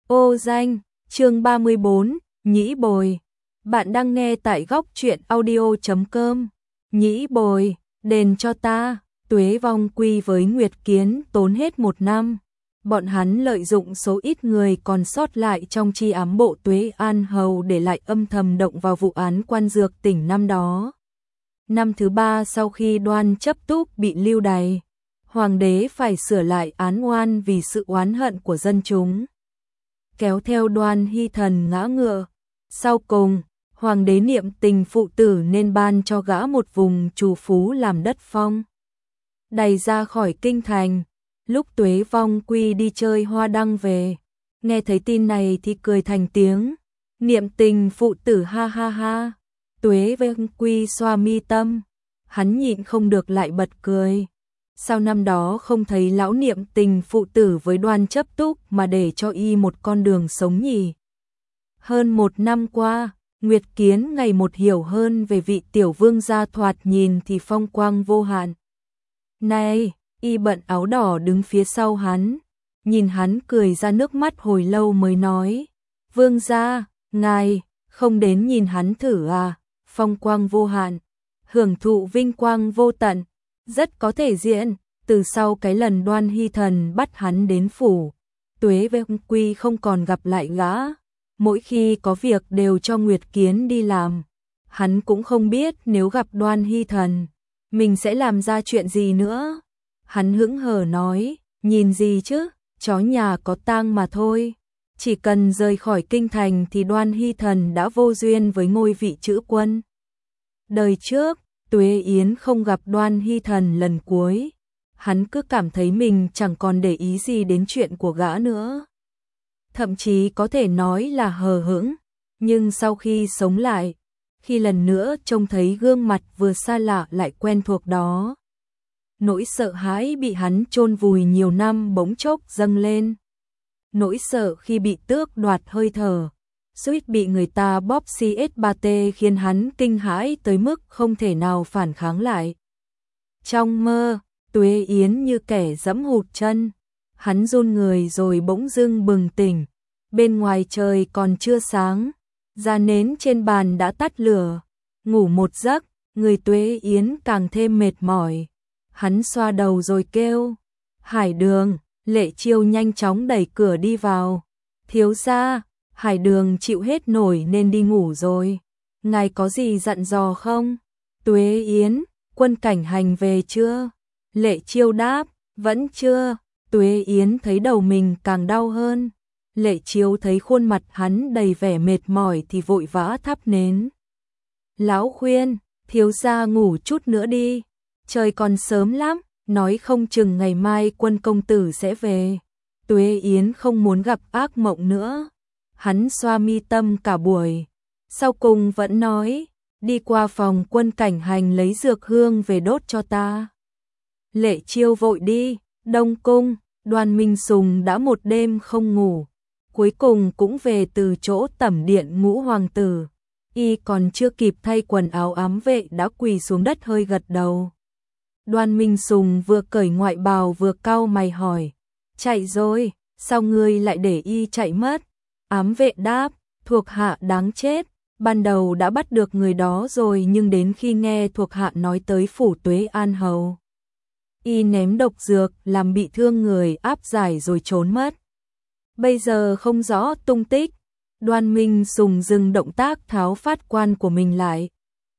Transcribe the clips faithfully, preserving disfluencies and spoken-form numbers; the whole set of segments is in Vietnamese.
Ô danh, chương ba mươi bốn, Nhĩ Bồi. Bạn đang nghe tại góc truyện audio chấm com. Nhĩ Bồi, đền cho ta. Tuế Vong quy với Nguyệt Kiến tốn hết một năm. Bọn hắn lợi dụng số ít người còn sót lại trong chi ám bộ Tuế An Hầu để lại âm thầm động vào vụ án Quan Dược tỉnh năm đó. Năm thứ ba sau khi Đoan Chấp Túc bị lưu đày, hoàng đế phải sửa lại án oan vì sự oán hận của dân chúng, kéo theo Đoan Hy Thần ngã ngựa. Sau cùng, hoàng đế niệm tình phụ tử nên ban cho gã một vùng trù phú làm đất phong, đày ra khỏi kinh thành. Lúc Tuế Vong quy đi chơi hoa đăng về, nghe thấy tin này thì cười thành tiếng. Niệm tình phụ tử ha ha ha. Tuế Vong quy xoa mi tâm, hắn nhịn không được lại bật cười. Sao năm đó không thấy lão niệm tình phụ tử với Đoan Chấp Túc mà để cho y một con đường sống nhỉ? Hơn một năm qua, Nguyệt Kiến ngày một hiểu hơn về vị tiểu vương gia thoạt nhìn thì phong quang vô hạn. Này, y bận áo đỏ đứng phía sau hắn, nhìn hắn cười ra nước mắt hồi lâu mới nói. Vương gia, ngài, không đến nhìn hắn thử à? Phong quang vô hạn, hưởng thụ vinh quang vô tận, rất có thể diễn. Từ sau cái lần Đoan Hy Thần bắt hắn đến phủ, Tuế Vong quy không còn gặp lại gã. Mỗi khi có việc đều cho Nguyệt Kiến đi làm. Hắn cũng không biết nếu gặp Đoan Hy Thần, mình sẽ làm ra chuyện gì nữa. Hắn hững hờ nói, nhìn gì chứ, chó nhà có tang mà thôi. Chỉ cần rời khỏi kinh thành thì Đoan Hy Thần đã vô duyên với ngôi vị chữ quân. Đời trước, Tuế Yến không gặp Đoan Hy Thần lần cuối, hắn cứ cảm thấy mình chẳng còn để ý gì đến chuyện của gã nữa. Thậm chí có thể nói là hờ hững, nhưng sau khi sống lại, khi lần nữa trông thấy gương mặt vừa xa lạ lại quen thuộc đó, nỗi sợ hãi bị hắn chôn vùi nhiều năm bỗng chốc dâng lên. Nỗi sợ khi bị tước đoạt hơi thở, suýt bị người ta bóp xê ét ba tê khiến hắn kinh hãi tới mức không thể nào phản kháng lại. Trong mơ, Tuế Yến như kẻ giẫm hụt chân, hắn run người rồi bỗng dưng bừng tỉnh. Bên ngoài trời còn chưa sáng, ra nến trên bàn đã tắt lửa. Ngủ một giấc, người Tuế Yến càng thêm mệt mỏi. Hắn xoa đầu rồi kêu, Hải Đường. Lệ Chiêu nhanh chóng đẩy cửa đi vào. Thiếu gia, Hải Đường chịu hết nổi nên đi ngủ rồi. Ngài có gì dặn dò không? Tuế Yến, Quân Cảnh Hành về chưa? Lệ Chiêu đáp, vẫn chưa. Tuế Yến thấy đầu mình càng đau hơn. Lệ Chiêu thấy khuôn mặt hắn đầy vẻ mệt mỏi thì vội vã thắp nến. Lão khuyên, thiếu gia ngủ chút nữa đi, trời còn sớm lắm, nói không chừng ngày mai Quân công tử sẽ về. Tuế Yến không muốn gặp ác mộng nữa. Hắn xoa mi tâm cả buổi, sau cùng vẫn nói, đi qua phòng Quân Cảnh Hành lấy dược hương về đốt cho ta. Lệ Chiêu vội đi. Đông cung, Đoan Minh Sùng đã một đêm không ngủ, cuối cùng cũng về từ chỗ tẩm điện ngũ hoàng tử. Y còn chưa kịp thay quần áo ám vệ đã quỳ xuống đất hơi gật đầu. Đoan Minh Sùng vừa cởi ngoại bào vừa cau mày hỏi, chạy rồi, sao ngươi lại để y chạy mất? Ám vệ đáp, thuộc hạ đáng chết, ban đầu đã bắt được người đó rồi nhưng đến khi nghe thuộc hạ nói tới phủ Tuế An Hầu, y ném độc dược làm bị thương người áp giải rồi trốn mất. Bây giờ không rõ tung tích. Đoan Minh Sùng dừng động tác tháo phát quan của mình lại.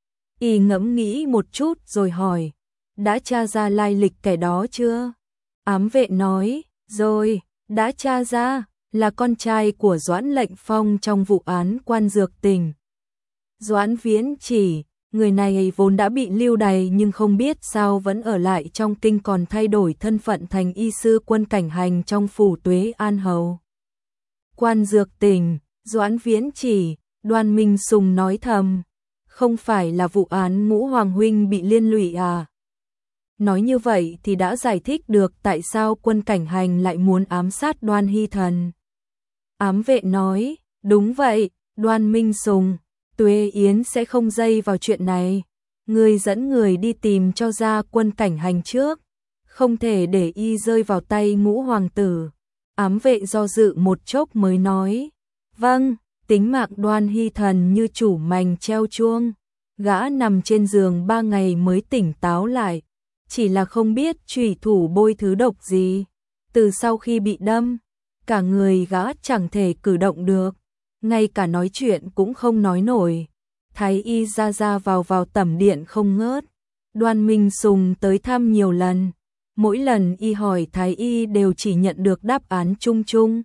Y ngẫm nghĩ một chút rồi hỏi, đã tra ra lai lịch kẻ đó chưa? Ám vệ nói, rồi, đã tra ra, là con trai của Doãn Lệnh Phong trong vụ án Quan Dược tỉnh. Doãn Viễn Chỉ. Người này vốn đã bị lưu đày nhưng không biết sao vẫn ở lại trong kinh, còn thay đổi thân phận thành y sư Quân Cảnh Hành trong phủ Tuế An Hầu. Quan Dược tỉnh, Doãn Viễn Chỉ. Đoan Minh Sùng nói thầm, không phải là vụ án Ngũ Hoàng huynh bị liên lụy à? Nói như vậy thì đã giải thích được tại sao Quân Cảnh Hành lại muốn ám sát Đoan Hy Thần. Ám vệ nói, đúng vậy, Đoan Minh Sùng, Tuế Yến sẽ không dây vào chuyện này. Ngươi dẫn người đi tìm cho ra Quân Cảnh Hành trước, không thể để y rơi vào tay ngũ hoàng tử. Ám vệ do dự một chốc mới nói, vâng, tính mạng Đoan Hy Thần như chủ mành treo chuông, gã nằm trên giường ba ngày mới tỉnh táo lại, chỉ là không biết chủy thủ bôi thứ độc gì, từ sau khi bị đâm, cả người gã chẳng thể cử động được, ngay cả nói chuyện cũng không nói nổi. Thái y ra ra vào vào tẩm điện không ngớt, Đoan Minh Sùng tới thăm nhiều lần, mỗi lần y hỏi Thái y đều chỉ nhận được đáp án chung chung.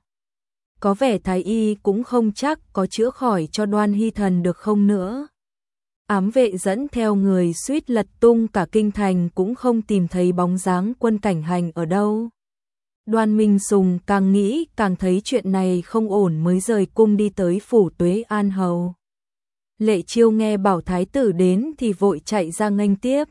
Có vẻ Thái y cũng không chắc có chữa khỏi cho Đoan Hy Thần được không nữa. Ám vệ dẫn theo người suýt lật tung cả kinh thành cũng không tìm thấy bóng dáng Quân Cảnh Hành ở đâu. Đoan Minh Sùng càng nghĩ càng thấy chuyện này không ổn mới rời cung đi tới phủ Tuế An Hầu. Lệ Chiêu nghe bảo thái tử đến thì vội chạy ra nghênh tiếp.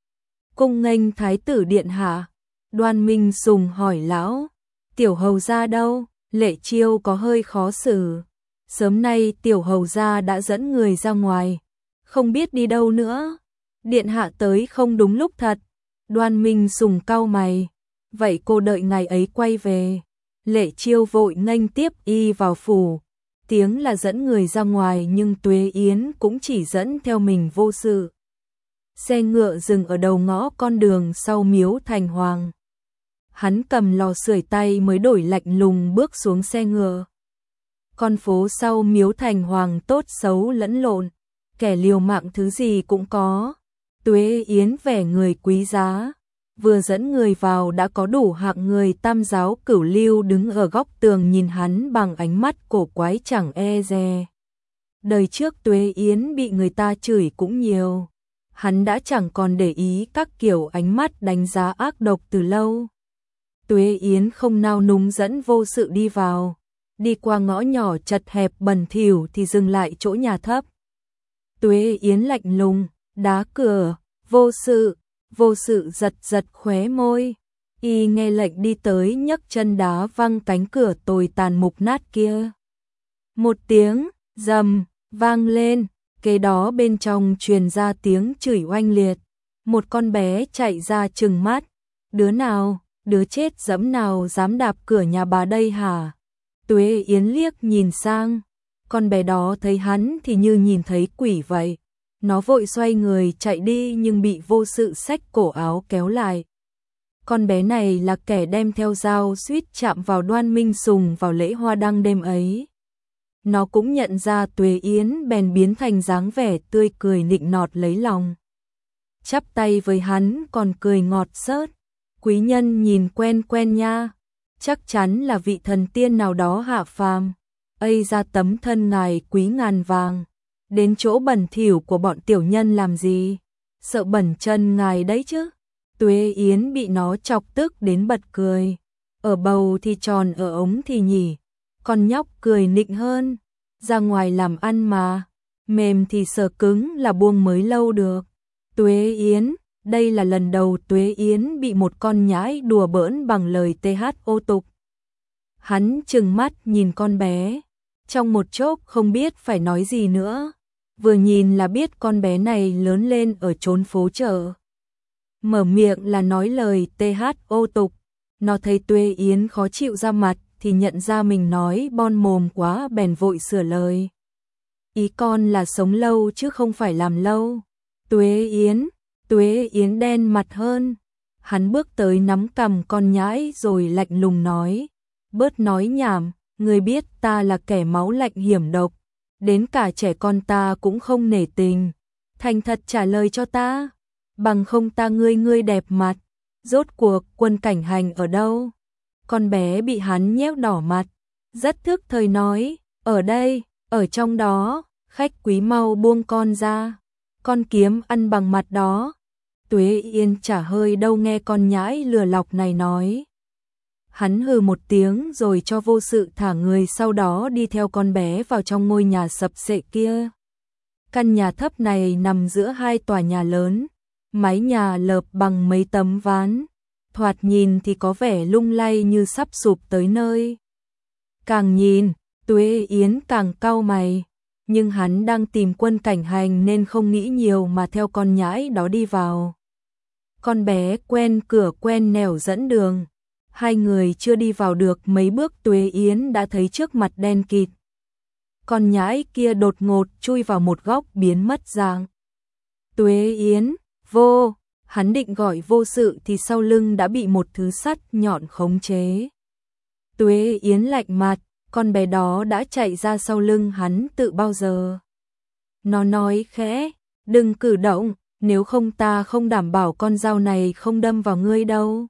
Cung nghênh thái tử điện hạ. Đoan Minh Sùng hỏi lão, tiểu hầu gia đâu? Lệ Chiêu có hơi khó xử. Sớm nay tiểu hầu gia đã dẫn người ra ngoài, không biết đi đâu nữa. Điện hạ tới không đúng lúc thật. Đoan Minh Sùng cau mày. Vậy cô đợi ngày ấy quay về. Lệ Chiêu vội nghênh tiếp y vào phủ. Tiếng là dẫn người ra ngoài nhưng Tuế Yến cũng chỉ dẫn theo mình vô sự. Xe ngựa dừng ở đầu ngõ con đường sau miếu Thành Hoàng. Hắn cầm lò sưởi tay mới đổi lạnh lùng bước xuống xe ngựa. Con phố sau miếu Thành Hoàng tốt xấu lẫn lộn, kẻ liều mạng thứ gì cũng có. Tuế Yến vẻ người quý giá, vừa dẫn người vào đã có đủ hạng người tam giáo cửu lưu đứng ở góc tường nhìn hắn bằng ánh mắt cổ quái chẳng e dè. Đời trước Tuế Yến bị người ta chửi cũng nhiều, hắn đã chẳng còn để ý các kiểu ánh mắt đánh giá ác độc từ lâu. Tuế Yến không nao núng dẫn vô sự đi vào, đi qua ngõ nhỏ chật hẹp bẩn thỉu thì dừng lại chỗ nhà thấp. Tuế Yến lạnh lùng, đá cửa, vô sự, vô sự giật giật khóe môi. Y nghe lệnh đi tới nhấc chân đá văng cánh cửa tồi tàn mục nát kia. Một tiếng, rầm, vang lên, kế đó bên trong truyền ra tiếng chửi oanh liệt. Một con bé chạy ra trừng mắt, đứa nào, đứa chết dẫm nào dám đạp cửa nhà bà đây hả? Tuế Yến liếc nhìn sang, con bé đó thấy hắn thì như nhìn thấy quỷ vậy. Nó vội xoay người chạy đi nhưng bị vô sự xách cổ áo kéo lại. Con bé này là kẻ đem theo dao suýt chạm vào Đoan Minh Sùng vào lễ hoa đăng đêm ấy. Nó cũng nhận ra Tuế Yến bèn biến thành dáng vẻ tươi cười nịnh nọt lấy lòng. Chắp tay với hắn còn cười ngọt xớt. Quý nhân nhìn quen quen nha, chắc chắn là vị thần tiên nào đó hạ phàm. Ây ra tấm thân ngài quý ngàn vàng, đến chỗ bẩn thỉu của bọn tiểu nhân làm gì, sợ bẩn chân ngài đấy chứ. Tuế Yến bị nó chọc tức đến bật cười, ở bầu thì tròn ở ống thì nhỉ, con nhóc cười nịnh hơn, ra ngoài làm ăn mà, mềm thì sờ cứng là buông mới lâu được. Tuế Yến, đây là lần đầu Tuế Yến bị một con nhãi đùa bỡn bằng lời tê hát ô tục. Hắn trừng mắt nhìn con bé, trong một chốc không biết phải nói gì nữa, vừa nhìn là biết con bé này lớn lên ở chốn phố chợ. Mở miệng là nói lời tê hát ô tục, nó thấy Tuế Yến khó chịu ra mặt thì nhận ra mình nói bon mồm quá bèn vội sửa lời. Ý con là sống lâu chứ không phải làm lâu. Tuế Yến, Tuế Yến đen mặt hơn, hắn bước tới nắm cằm con nhãi rồi lạnh lùng nói, bớt nói nhảm, người biết ta là kẻ máu lạnh hiểm độc, đến cả trẻ con ta cũng không nể tình, thành thật trả lời cho ta, bằng không ta ngươi ngươi đẹp mặt, rốt cuộc Quân Cảnh Hành ở đâu? Con bé bị hắn nhéo đỏ mặt, rất thức thời nói, ở đây, ở trong đó, khách quý mau buông con ra, con kiếm ăn bằng mặt đó. Tuế Yên chả hơi đâu nghe con nhãi lừa lọc này nói. Hắn hừ một tiếng rồi cho vô sự thả người, sau đó đi theo con bé vào trong ngôi nhà sập xệ kia. Căn nhà thấp này nằm giữa hai tòa nhà lớn, mái nhà lợp bằng mấy tấm ván, thoạt nhìn thì có vẻ lung lay như sắp sụp tới nơi. Càng nhìn, Tuế Yến càng cau mày, nhưng hắn đang tìm Quân Cảnh Hành nên không nghĩ nhiều mà theo con nhãi đó đi vào. Con bé quen cửa quen nẻo dẫn đường, Hai người chưa đi vào được mấy bước Tuế Yến đã thấy trước mặt đen kịt. Con nhãi kia đột ngột chui vào một góc biến mất dạng. Tuế Yến, vô, hắn định gọi vô sự thì sau lưng đã bị một thứ sắt nhọn khống chế. Tuế Yến lạnh mặt, con bé đó đã chạy ra sau lưng hắn từ bao giờ. Nó nói khẽ, đừng cử động, nếu không ta không đảm bảo con dao này không đâm vào ngươi đâu.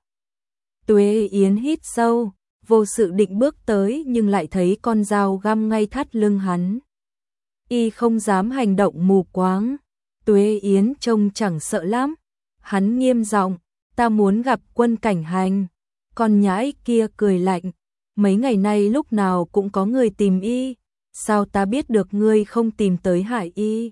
Tuế Yến hít sâu, vô sự định bước tới nhưng lại thấy con dao găm ngay thắt lưng hắn. Y không dám hành động mù quáng. Tuế Yến trông chẳng sợ lắm. Hắn nghiêm giọng, ta muốn gặp Quân Cảnh Hành. Con nhãi kia cười lạnh, mấy ngày nay lúc nào cũng có người tìm y, sao ta biết được ngươi không tìm tới hại y?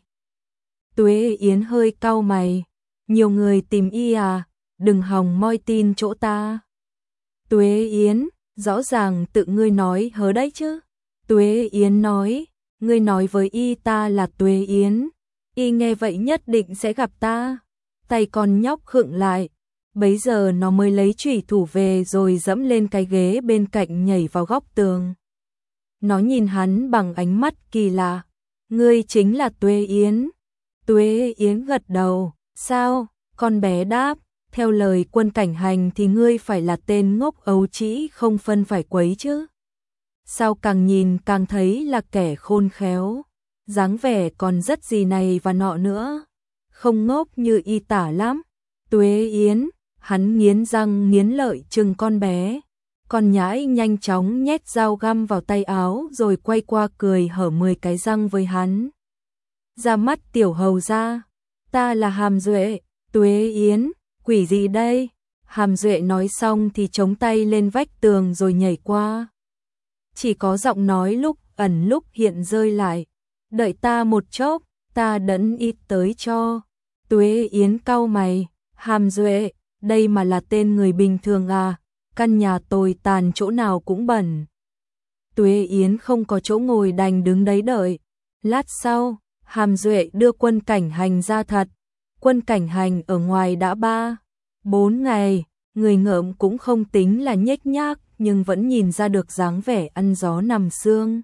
Tuế Yến hơi cau mày, nhiều người tìm y à, đừng hòng moi tin chỗ ta. Tuế Yến, rõ ràng tự ngươi nói hớ đấy chứ. Tuế Yến nói, ngươi nói với y ta là Tuế Yến, y nghe vậy nhất định sẽ gặp ta. Tay con nhóc khựng lại, bấy giờ nó mới lấy chủy thủ về rồi dẫm lên cái ghế bên cạnh nhảy vào góc tường. Nó nhìn hắn bằng ánh mắt kỳ lạ, ngươi chính là Tuế Yến. Tuế Yến gật đầu, sao? Con bé đáp, theo lời Quân Cảnh Hành thì ngươi phải là tên ngốc ấu trĩ không phân phải quấy chứ. Sao càng nhìn càng thấy là kẻ khôn khéo, dáng vẻ còn rất gì này và nọ nữa, không ngốc như y tả lắm. Tuế Yến, hắn nghiến răng nghiến lợi chừng con bé. Con nhãi nhanh chóng nhét dao găm vào tay áo rồi quay qua cười hở mười cái răng với hắn. Ra mắt tiểu hầu ra, ta là Hàm Duệ. Tuế Yến, quỷ gì đây? Hàm Duệ nói xong thì chống tay lên vách tường rồi nhảy qua. Chỉ có giọng nói lúc ẩn lúc hiện rơi lại, đợi ta một chốc, ta đẫn ít tới cho. Tuế Yến cau mày, Hàm Duệ, đây mà là tên người bình thường à, căn nhà tồi tàn chỗ nào cũng bẩn. Tuế Yến không có chỗ ngồi đành đứng đấy đợi. Lát sau, Hàm Duệ đưa Quân Cảnh Hành ra thật. Quân Cảnh Hành ở ngoài đã ba, bốn ngày, người ngợm cũng không tính là nhếch nhác nhưng vẫn nhìn ra được dáng vẻ ăn gió nằm sương.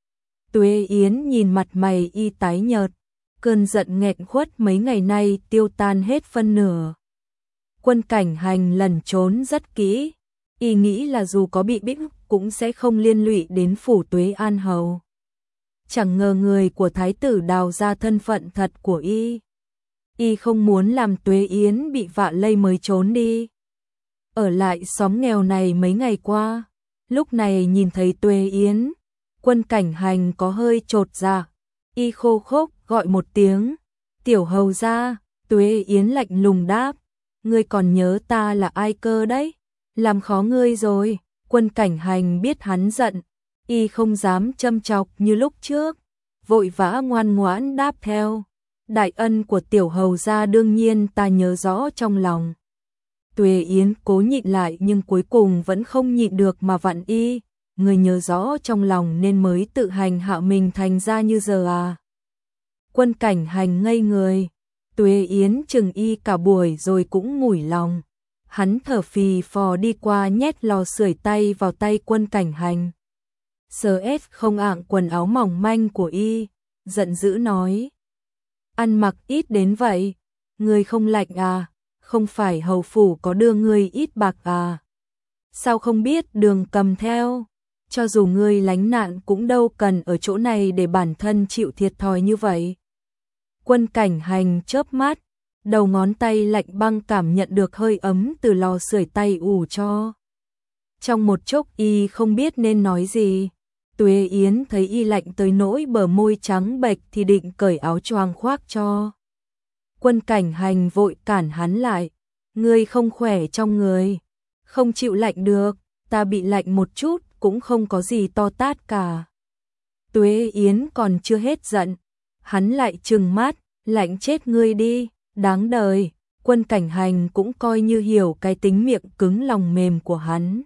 Tuế Yến nhìn mặt mày y tái nhợt, cơn giận nghẹn khuất mấy ngày nay tiêu tan hết phân nửa. Quân Cảnh Hành lẩn trốn rất kỹ, y nghĩ là dù có bị bích cũng sẽ không liên lụy đến phủ Tuế An Hầu. Chẳng ngờ người của thái tử đào ra thân phận thật của y. Y không muốn làm Tuế Yến bị vạ lây mới trốn đi. Ở lại xóm nghèo này mấy ngày qua, lúc này nhìn thấy Tuế Yến, Quân Cảnh Hành có hơi chột dạ. Y khô khốc gọi một tiếng, tiểu hầu ra. Tuế Yến lạnh lùng đáp, ngươi còn nhớ ta là ai cơ đấy, làm khó ngươi rồi. Quân Cảnh Hành biết hắn giận, y không dám châm chọc như lúc trước, vội vã ngoan ngoãn đáp theo, đại ân của tiểu hầu gia đương nhiên ta nhớ rõ trong lòng. Tuế Yến cố nhịn lại nhưng cuối cùng vẫn không nhịn được mà vặn y, người nhớ rõ trong lòng nên mới tự hành hạ mình thành ra như giờ à. Quân Cảnh Hành ngây người, Tuế Yến chừng y cả buổi rồi cũng mủi lòng. Hắn thở phì phò đi qua nhét lò sưởi tay vào tay Quân Cảnh Hành. Sờ ép không ạng quần áo mỏng manh của y, giận dữ nói. Ăn mặc ít đến vậy, ngươi không lạnh à, không phải hầu phủ có đưa ngươi ít bạc à. Sao không biết đường cầm theo, cho dù ngươi lánh nạn cũng đâu cần ở chỗ này để bản thân chịu thiệt thòi như vậy. Quân Cảnh Hành chớp mắt, đầu ngón tay lạnh băng cảm nhận được hơi ấm từ lò sưởi tay ủ cho. Trong một chốc y không biết nên nói gì. Tuế Yến thấy y lạnh tới nỗi bờ môi trắng bệch thì định cởi áo choàng khoác cho. Quân Cảnh Hành vội cản hắn lại, ngươi không khỏe trong người, không chịu lạnh được, ta bị lạnh một chút cũng không có gì to tát cả. Tuế Yến còn chưa hết giận, hắn lại trừng mắt, lạnh chết ngươi đi, đáng đời. Quân Cảnh Hành cũng coi như hiểu cái tính miệng cứng lòng mềm của hắn.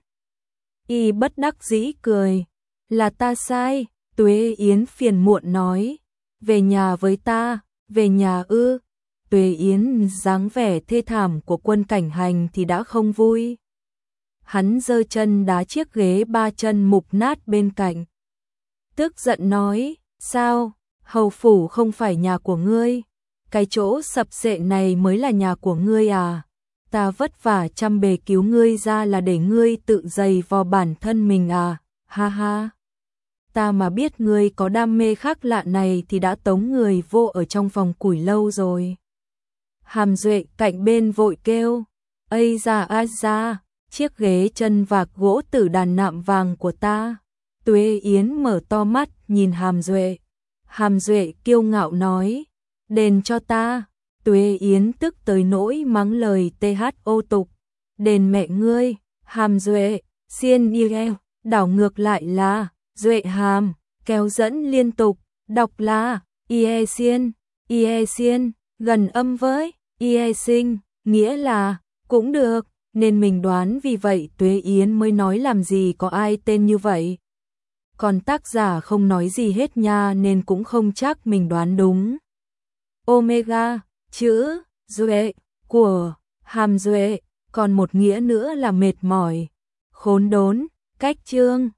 Y bất đắc dĩ cười, là ta sai. Tuế Yến phiền muộn nói, về nhà với ta. Về nhà ư? Tuế Yến dáng vẻ thê thảm của Quân Cảnh Hành thì đã không vui. hắn giơ chân đá chiếc ghế ba chân mục nát bên cạnh. Tức giận nói, sao, hầu phủ không phải nhà của ngươi, cái chỗ sập xệ này mới là nhà của ngươi à, ta vất vả chăm bề cứu ngươi ra là để ngươi tự giày vò bản thân mình à, ha ha. Ta mà biết ngươi có đam mê khác lạ này thì đã tống người vô ở trong phòng củi lâu rồi. Hàm Duệ cạnh bên vội kêu, ây da a da, chiếc ghế chân vạc gỗ tử đàn nạm vàng của ta. Tuế Yến mở to mắt nhìn Hàm Duệ. Hàm Duệ kiêu ngạo nói, đền cho ta. Tuế Yến tức tới nỗi mắng lời tê hát ô tục. Đền mẹ ngươi, Hàm Duệ, xiên y gheo, đảo ngược lại là, Duệ Hàm, kéo dẫn liên tục, đọc là, ie xiên, ie xiên, gần âm với, ie sinh, nghĩa là, cũng được, nên mình đoán vì vậy Tuế Yến mới nói làm gì có ai tên như vậy. Còn tác giả không nói gì hết nha nên cũng không chắc mình đoán đúng. Omega, chữ, Duệ, của, Hàm Duệ, còn một nghĩa nữa là mệt mỏi, khốn đốn, cách chương.